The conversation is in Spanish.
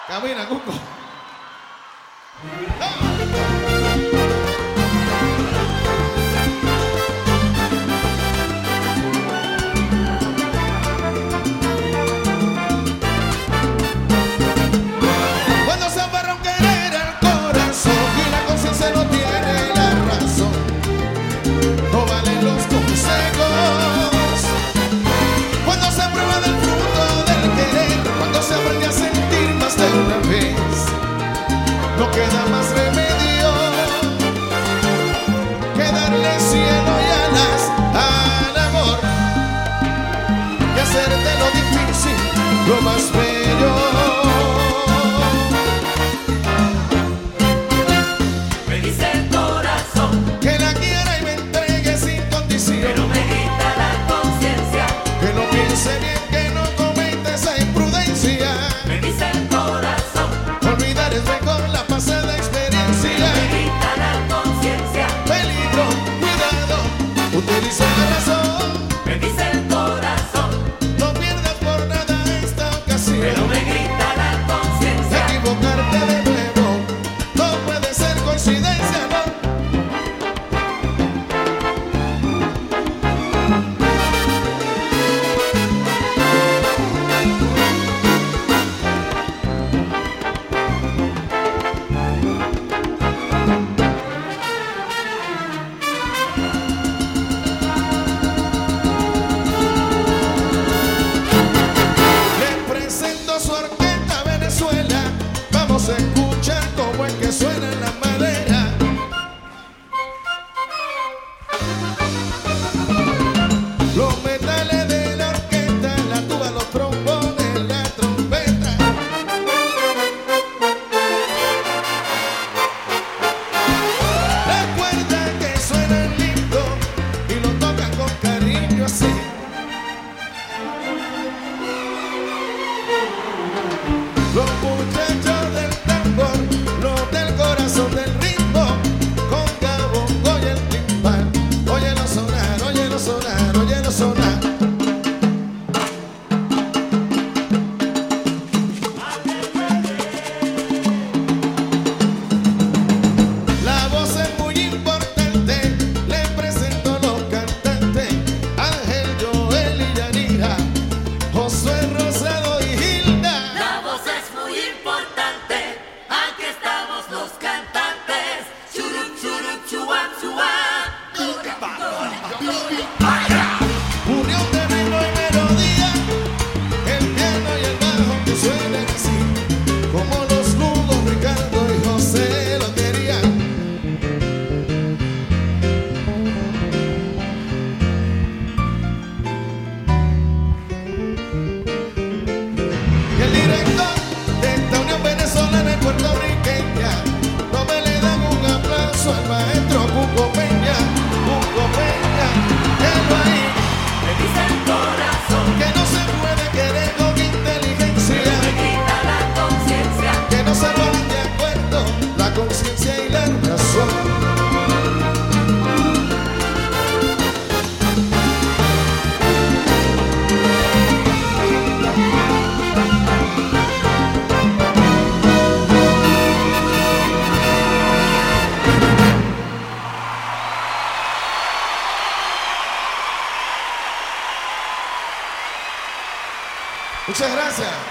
Camina, Cuco. Cuando se aferra un querer al corazón y la conciencia no tiene la razón, no valen los consejos. Cuando se prueba del fruto del querer, cuando se aprende a sentir más de una vez, no queda más remedio que darle cielo y alas al amor y hacer de lo difícil lo más bello. Me dice el corazón Que la quiera y me entregue sin condición, pero me grita la conciencia. que no piense bien, que no cometa esa imprudencia. Me dice el corazón Olvidar es mejor, la pasada experiencia. me grita la conciencia. Peligro, cuidado, utiliza la razón. Me dice el corazón No pierdas por nada esta ocasión. pero me grita la conciencia. Equivocarte de nuevo no puede ser coincidencia, no. Le presento su orquesta a Venezuela. Vamos a escuchar cómo es que suena la madera. Los metales de la orquesta, la tuba, los trombones, la trompeta. Recuerda que suenan lindo y lo tocan con cariño así. Los muchachos del tambor, los del corazón del ritmo, con cabongo y el timbal. Óyelo sonar, óyelo sonar, óyelo sonar. La voz es muy importante, le presento a los cantantes: Ángel, Joel y Yanira, Josué, Rosado y Hilda. La voz es muy importante. Aquí estamos los cantantes. Churup, churup, chuap, chuap. Unión de ritmo y melodía, el piano y el bajo que suenan así, como los nudos Ricardo y José lo querían. Y el director de esta unión venezolana y puertorriqueña, no me le dan un aplauso al maestro Cuco Peña, que lo ahí. Me dice el corazón Que no se puede querer con inteligencia, pero me grita la conciencia. que no se ponen de acuerdo la conciencia y la razón. Muchas gracias.